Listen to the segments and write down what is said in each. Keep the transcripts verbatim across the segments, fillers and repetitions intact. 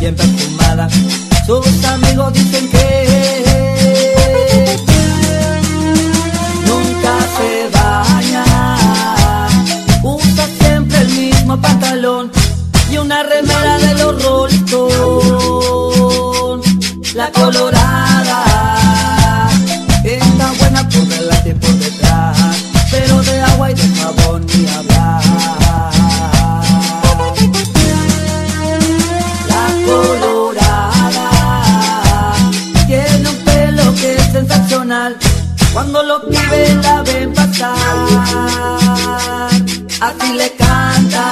bien perfumada. Sus amigos dicen que nunca se baña, usa siempre el mismo pantalón y una remera de los Rolling Stones. La colorada está buena por delante y por detrás, pero de agua y de jabón ni hablar. La colorada tiene un pelo que es sensacional, cuando los pibes la ven pasar, así le cantan.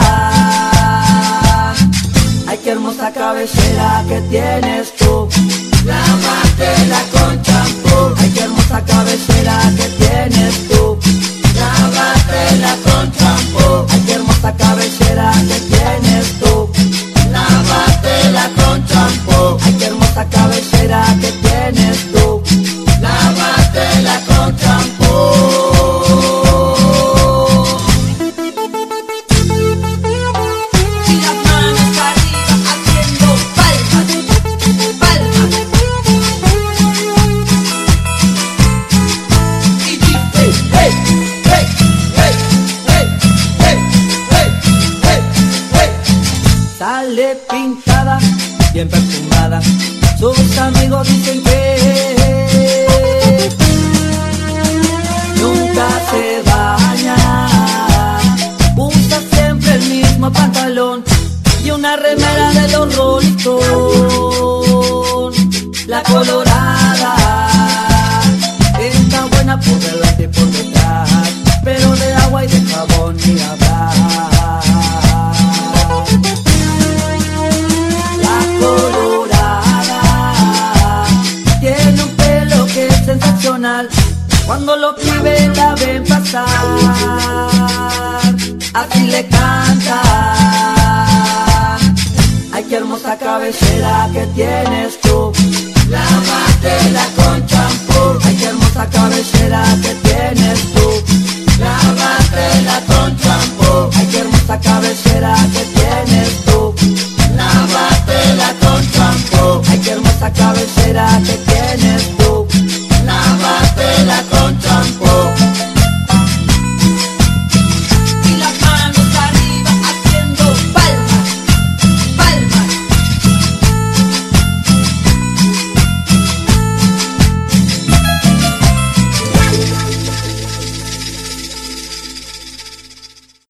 Ay, qué hermosa cabellera que tienes tú, lávatela con champú. Ay, qué hermosa cabellera que tienes tú, lávatela con champú. Ay, qué hermosa cabellera que tienes tú, lávatela con champú. Ay, qué hermosa cabellera que tienes tú, lávatela con champú. Sale pintada, bien perfumada. Sus amigos dicen que nunca se baña, usa siempre el mismo pantalón y una remera de los Rolling Stones. La colorada está buena por delante y por detrás, pero de agua y de jabón ni hablar. Cuando los pibes la ven pasar, así le cantan. Ay, qué hermosa cabellera que tienes tú, lávatela con champú. Ay, qué hermosa cabellera que tienes tú, lávatela con champú. Ay, qué hermosa cabellera que